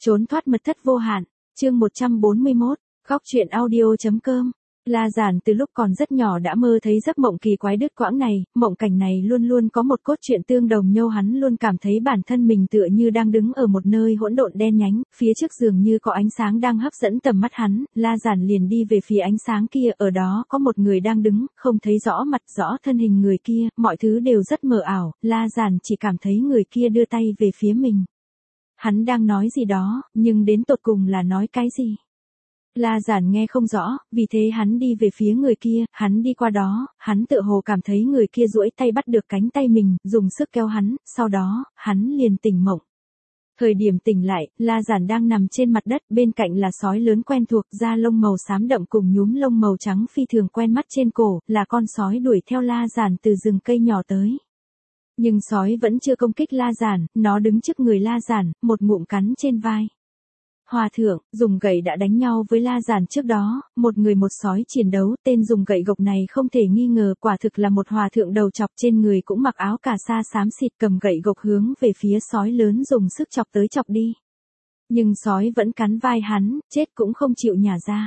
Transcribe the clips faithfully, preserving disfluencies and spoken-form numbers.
Trốn thoát mật thất vô hạn, chương một trăm bốn mươi mốt, khóc chuyện audio.com. La Giản từ lúc còn rất nhỏ đã mơ thấy giấc mộng kỳ quái đứt quãng này, mộng cảnh này luôn luôn có một cốt truyện tương đồng nhau, hắn luôn cảm thấy bản thân mình tựa như đang đứng ở một nơi hỗn độn đen nhánh, phía trước dường như có ánh sáng đang hấp dẫn tầm mắt hắn, La Giản liền đi về phía ánh sáng kia, ở đó có một người đang đứng, không thấy rõ mặt rõ thân hình người kia, mọi thứ đều rất mờ ảo, La Giản chỉ cảm thấy người kia đưa tay về phía mình. Hắn đang nói gì đó, nhưng đến tột cùng là nói cái gì? La Giản nghe không rõ, vì thế hắn đi về phía người kia, hắn đi qua đó, hắn tựa hồ cảm thấy người kia duỗi tay bắt được cánh tay mình, dùng sức kéo hắn, sau đó, hắn liền tỉnh mộng. Thời điểm tỉnh lại, La Giản đang nằm trên mặt đất, bên cạnh là sói lớn quen thuộc, da lông màu xám đậm cùng nhúm lông màu trắng phi thường quen mắt trên cổ, là con sói đuổi theo La Giản từ rừng cây nhỏ tới. Nhưng sói vẫn chưa công kích La Giản, nó đứng trước người La Giản, một ngụm cắn trên vai. Hòa thượng, dùng gậy đã đánh nhau với La Giản trước đó, một người một sói chiến đấu, tên dùng gậy gộc này không thể nghi ngờ quả thực là một hòa thượng đầu chọc, trên người cũng mặc áo cà sa xám xịt, cầm gậy gộc hướng về phía sói lớn dùng sức chọc tới chọc đi. Nhưng sói vẫn cắn vai hắn, chết cũng không chịu nhả ra.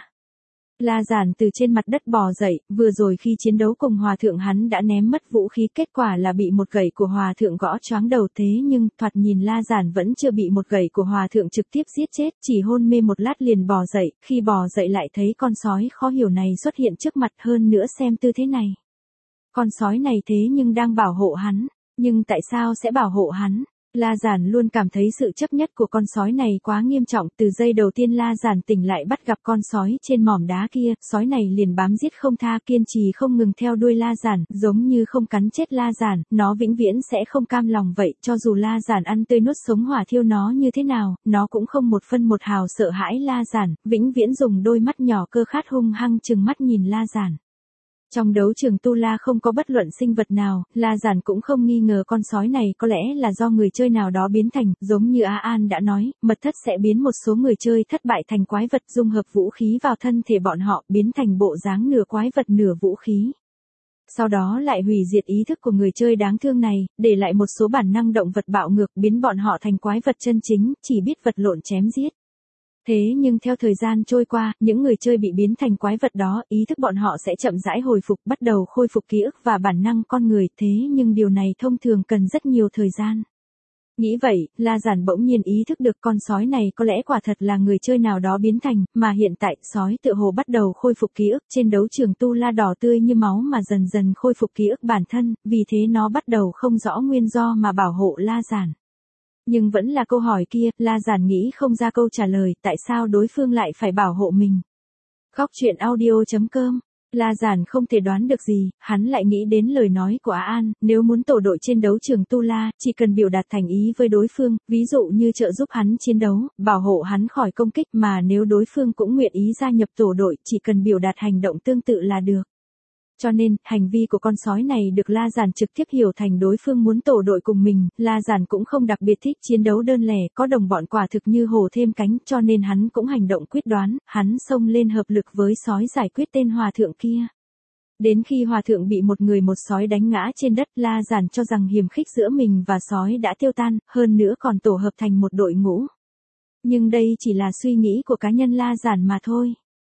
La Giản từ trên mặt đất bò dậy, vừa rồi khi chiến đấu cùng hòa thượng hắn đã ném mất vũ khí, kết quả là bị một gậy của hòa thượng gõ choáng đầu, thế nhưng thoạt nhìn La Giản vẫn chưa bị một gậy của hòa thượng trực tiếp giết chết, chỉ hôn mê một lát liền bò dậy, khi bò dậy lại thấy con sói khó hiểu này xuất hiện trước mặt, hơn nữa xem tư thế này. Con sói này thế nhưng đang bảo hộ hắn, nhưng tại sao sẽ bảo hộ hắn? La Giản luôn cảm thấy sự chấp nhất của con sói này quá nghiêm trọng, từ giây đầu tiên La Giản tỉnh lại bắt gặp con sói trên mỏm đá kia, sói này liền bám giết không tha, kiên trì không ngừng theo đuôi La Giản, giống như không cắn chết La Giản, nó vĩnh viễn sẽ không cam lòng vậy, cho dù La Giản ăn tươi nuốt sống hỏa thiêu nó như thế nào, nó cũng không một phân một hào sợ hãi La Giản, vĩnh viễn dùng đôi mắt nhỏ cơ khát hung hăng trừng mắt nhìn La Giản. Trong đấu trường Tu La không có bất luận sinh vật nào, La Giản cũng không nghi ngờ con sói này có lẽ là do người chơi nào đó biến thành, giống như A An đã nói, mật thất sẽ biến một số người chơi thất bại thành quái vật, dung hợp vũ khí vào thân thể bọn họ, biến thành bộ dáng nửa quái vật nửa vũ khí. Sau đó lại hủy diệt ý thức của người chơi đáng thương này, để lại một số bản năng động vật bạo ngược, biến bọn họ thành quái vật chân chính, chỉ biết vật lộn chém giết. Thế nhưng theo thời gian trôi qua, những người chơi bị biến thành quái vật đó, ý thức bọn họ sẽ chậm rãi hồi phục, bắt đầu khôi phục ký ức và bản năng con người, thế nhưng điều này thông thường cần rất nhiều thời gian. Nghĩ vậy, La Giản bỗng nhiên ý thức được con sói này có lẽ quả thật là người chơi nào đó biến thành, mà hiện tại sói tựa hồ bắt đầu khôi phục ký ức, trên đấu trường Tu La đỏ tươi như máu mà dần dần khôi phục ký ức bản thân, vì thế nó bắt đầu không rõ nguyên do mà bảo hộ La Giản. Nhưng vẫn là câu hỏi kia, La Giản nghĩ không ra câu trả lời, tại sao đối phương lại phải bảo hộ mình. Khóc chuyện audio.com. La Giản không thể đoán được gì, hắn lại nghĩ đến lời nói của A An, nếu muốn tổ đội trên đấu trường Tu La, chỉ cần biểu đạt thành ý với đối phương, ví dụ như trợ giúp hắn chiến đấu, bảo hộ hắn khỏi công kích, mà nếu đối phương cũng nguyện ý gia nhập tổ đội, chỉ cần biểu đạt hành động tương tự là được. Cho nên, hành vi của con sói này được La Giản trực tiếp hiểu thành đối phương muốn tổ đội cùng mình, La Giản cũng không đặc biệt thích chiến đấu đơn lẻ, có đồng bọn quả thực như hổ thêm cánh, cho nên hắn cũng hành động quyết đoán, hắn xông lên hợp lực với sói giải quyết tên hòa thượng kia. Đến khi hòa thượng bị một người một sói đánh ngã trên đất, La Giản cho rằng hiềm khích giữa mình và sói đã tiêu tan, hơn nữa còn tổ hợp thành một đội ngũ. Nhưng đây chỉ là suy nghĩ của cá nhân La Giản mà thôi.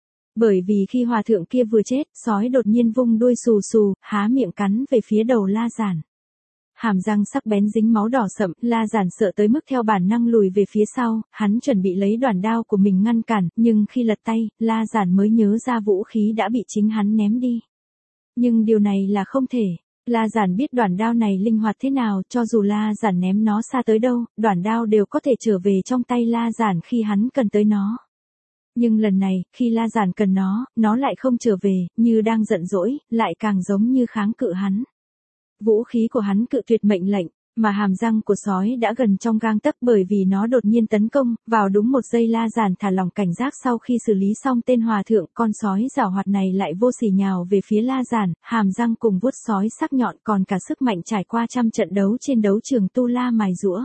Bởi vì khi hòa thượng kia vừa chết, sói đột nhiên vung đuôi xù xù, há miệng cắn về phía đầu La Giản. Hàm răng sắc bén dính máu đỏ sậm, La Giản sợ tới mức theo bản năng lùi về phía sau, hắn chuẩn bị lấy đoản đao của mình ngăn cản, nhưng khi lật tay, La Giản mới nhớ ra vũ khí đã bị chính hắn ném đi. Nhưng điều này là không thể. La Giản biết đoản đao này linh hoạt thế nào, cho dù La Giản ném nó xa tới đâu, đoản đao đều có thể trở về trong tay La Giản khi hắn cần tới nó. Nhưng lần này, khi La Giản cần nó, nó lại không trở về, như đang giận dỗi, lại càng giống như kháng cự hắn. Vũ khí của hắn cự tuyệt mệnh lệnh, mà hàm răng của sói đã gần trong gang tấc, bởi vì nó đột nhiên tấn công, vào đúng một giây La Giản thả lỏng cảnh giác sau khi xử lý xong tên hòa thượng, con sói giảo hoạt này lại vô sỉ nhào về phía La Giản, hàm răng cùng vuốt sói sắc nhọn, còn cả sức mạnh trải qua trăm trận đấu trên đấu trường Tu La mài giũa.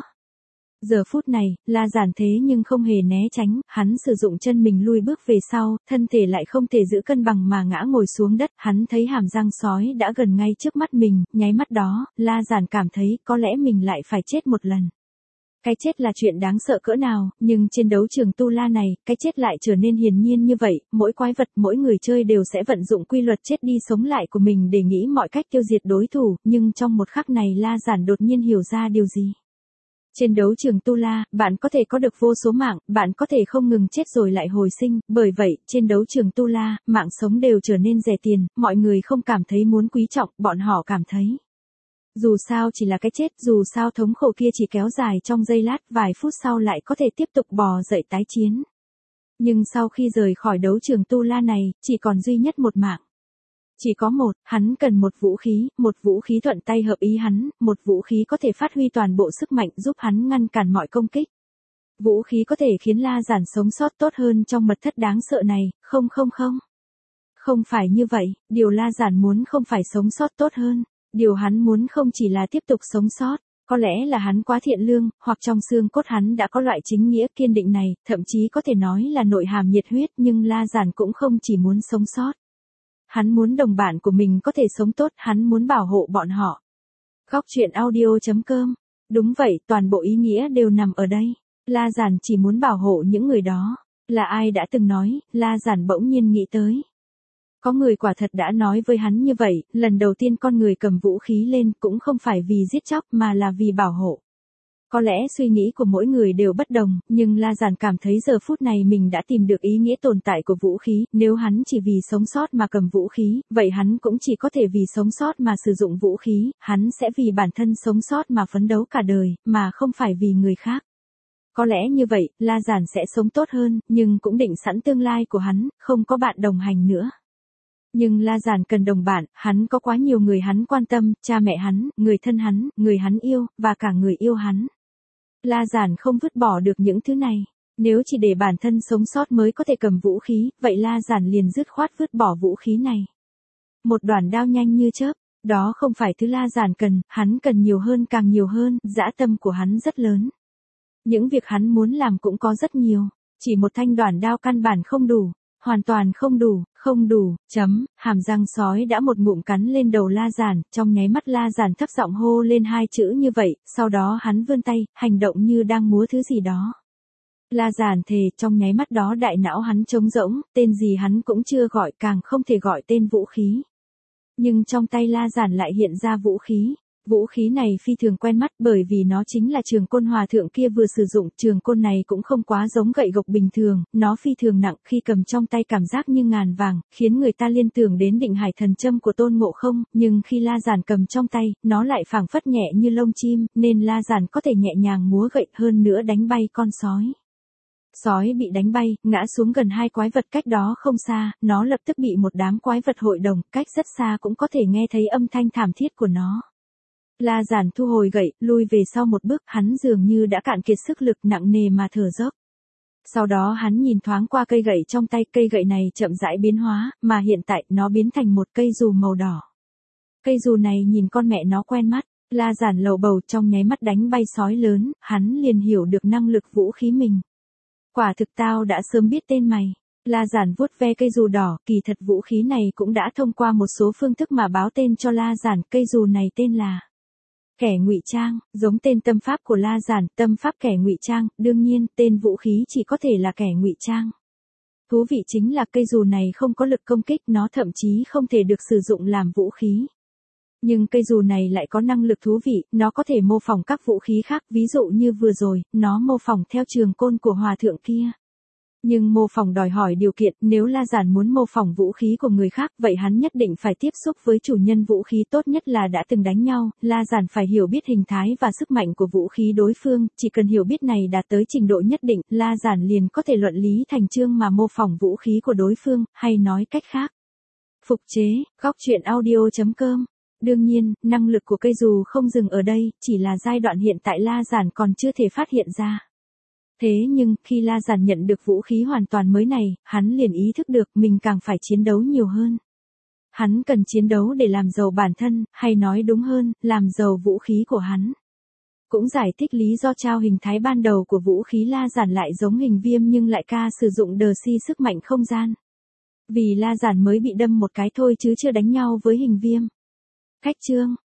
Giờ phút này, La Giản thế nhưng không hề né tránh, hắn sử dụng chân mình lui bước về sau, thân thể lại không thể giữ cân bằng mà ngã ngồi xuống đất, hắn thấy hàm răng sói đã gần ngay trước mắt mình, nháy mắt đó, La Giản cảm thấy có lẽ mình lại phải chết một lần. Cái chết là chuyện đáng sợ cỡ nào, nhưng trên đấu trường tu la này, cái chết lại trở nên hiển nhiên như vậy, mỗi quái vật, mỗi người chơi đều sẽ vận dụng quy luật chết đi sống lại của mình để nghĩ mọi cách tiêu diệt đối thủ, nhưng trong một khắc này La Giản đột nhiên hiểu ra điều gì. Trên đấu trường tu la, bạn có thể có được vô số mạng, bạn có thể không ngừng chết rồi lại hồi sinh, bởi vậy, trên đấu trường tu la, mạng sống đều trở nên rẻ tiền, mọi người không cảm thấy muốn quý trọng, bọn họ cảm thấy. Dù sao chỉ là cái chết, dù sao thống khổ kia chỉ kéo dài trong giây lát, vài phút sau lại có thể tiếp tục bò dậy tái chiến. Nhưng sau khi rời khỏi đấu trường tu la này, chỉ còn duy nhất một mạng. Chỉ có một, hắn cần một vũ khí, một vũ khí thuận tay hợp ý hắn, một vũ khí có thể phát huy toàn bộ sức mạnh giúp hắn ngăn cản mọi công kích. Vũ khí có thể khiến La Giản sống sót tốt hơn trong mật thất đáng sợ này, không không không. Không phải như vậy, điều La Giản muốn không phải sống sót tốt hơn. Điều hắn muốn không chỉ là tiếp tục sống sót, có lẽ là hắn quá thiện lương, hoặc trong xương cốt hắn đã có loại chính nghĩa kiên định này, thậm chí có thể nói là nội hàm nhiệt huyết, nhưng La Giản cũng không chỉ muốn sống sót. Hắn muốn đồng bạn của mình có thể sống tốt, hắn muốn bảo hộ bọn họ. Góc truyện audio chấm com. Đúng vậy, toàn bộ ý nghĩa đều nằm ở đây. La Giản chỉ muốn bảo hộ những người đó. Là ai đã từng nói, La Giản bỗng nhiên nghĩ tới. Có người quả thật đã nói với hắn như vậy, lần đầu tiên con người cầm vũ khí lên cũng không phải vì giết chóc mà là vì bảo hộ. Có lẽ suy nghĩ của mỗi người đều bất đồng, nhưng La Giản cảm thấy giờ phút này mình đã tìm được ý nghĩa tồn tại của vũ khí, nếu hắn chỉ vì sống sót mà cầm vũ khí, vậy hắn cũng chỉ có thể vì sống sót mà sử dụng vũ khí, hắn sẽ vì bản thân sống sót mà phấn đấu cả đời, mà không phải vì người khác. Có lẽ như vậy, La Giản sẽ sống tốt hơn, nhưng cũng định sẵn tương lai của hắn, không có bạn đồng hành nữa. Nhưng La Giản cần đồng bạn, hắn có quá nhiều người hắn quan tâm, cha mẹ hắn, người thân hắn, người hắn yêu, và cả người yêu hắn. La Giản không vứt bỏ được những thứ này. Nếu chỉ để bản thân sống sót mới có thể cầm vũ khí, vậy La Giản liền dứt khoát vứt bỏ vũ khí này. Một đoạn đao nhanh như chớp, đó không phải thứ La Giản cần, hắn cần nhiều hơn càng nhiều hơn, dã tâm của hắn rất lớn. Những việc hắn muốn làm cũng có rất nhiều, chỉ một thanh đoạn đao căn bản không đủ. Hoàn toàn không đủ, không đủ, chấm, hàm răng sói đã một ngụm cắn lên đầu La Giản, trong nháy mắt La Giản thấp giọng hô lên hai chữ như vậy, sau đó hắn vươn tay, hành động như đang múa thứ gì đó. La Giản thề, trong nháy mắt đó đại não hắn trống rỗng, tên gì hắn cũng chưa gọi, càng không thể gọi tên vũ khí. Nhưng trong tay La Giản lại hiện ra vũ khí. Vũ khí này phi thường quen mắt bởi vì nó chính là trường côn hòa thượng kia vừa sử dụng, trường côn này cũng không quá giống gậy gộc bình thường, nó phi thường nặng khi cầm trong tay cảm giác như ngàn vàng, khiến người ta liên tưởng đến định hải thần châm của Tôn Ngộ Không, nhưng khi La Giản cầm trong tay, nó lại phảng phất nhẹ như lông chim, nên La Giản có thể nhẹ nhàng múa gậy hơn nữa đánh bay con sói. Sói bị đánh bay, ngã xuống gần hai quái vật cách đó không xa, nó lập tức bị một đám quái vật hội đồng, cách rất xa cũng có thể nghe thấy âm thanh thảm thiết của nó. La Giản thu hồi gậy, lui về sau một bước, hắn dường như đã cạn kiệt sức lực nặng nề mà thở dốc. Sau đó hắn nhìn thoáng qua cây gậy trong tay, cây gậy này chậm rãi biến hóa, mà hiện tại nó biến thành một cây dù màu đỏ. Cây dù này nhìn con mẹ nó quen mắt, La Giản lầu bầu trong nháy mắt đánh bay sói lớn, hắn liền hiểu được năng lực vũ khí mình. Quả thực tao đã sớm biết tên mày. La Giản vuốt ve cây dù đỏ, kỳ thật vũ khí này cũng đã thông qua một số phương thức mà báo tên cho La Giản, cây dù này tên là Kẻ Ngụy Trang, giống tên tâm pháp của La Giản, tâm pháp Kẻ Ngụy Trang, đương nhiên, tên vũ khí chỉ có thể là Kẻ Ngụy Trang. Thú vị chính là cây dù này không có lực công kích, nó thậm chí không thể được sử dụng làm vũ khí. Nhưng cây dù này lại có năng lực thú vị, nó có thể mô phỏng các vũ khí khác, ví dụ như vừa rồi, nó mô phỏng theo trường côn của hòa thượng kia. Nhưng mô phỏng đòi hỏi điều kiện, nếu La Giản muốn mô phỏng vũ khí của người khác, vậy hắn nhất định phải tiếp xúc với chủ nhân vũ khí, tốt nhất là đã từng đánh nhau, La Giản phải hiểu biết hình thái và sức mạnh của vũ khí đối phương, chỉ cần hiểu biết này đạt tới trình độ nhất định, La Giản liền có thể luận lý thành chương mà mô phỏng vũ khí của đối phương, hay nói cách khác. Phục chế, góc truyện audio chấm com. Đương nhiên, năng lực của cây dù không dừng ở đây, chỉ là giai đoạn hiện tại La Giản còn chưa thể phát hiện ra. Thế nhưng, khi La Giản nhận được vũ khí hoàn toàn mới này, hắn liền ý thức được mình càng phải chiến đấu nhiều hơn. Hắn cần chiến đấu để làm giàu bản thân, hay nói đúng hơn, làm giàu vũ khí của hắn. Cũng giải thích lý do trao hình thái ban đầu của vũ khí La Giản lại giống hình viêm nhưng lại ca sử dụng đờ si sức mạnh không gian. Vì La Giản mới bị đâm một cái thôi chứ chưa đánh nhau với hình viêm. Khách chương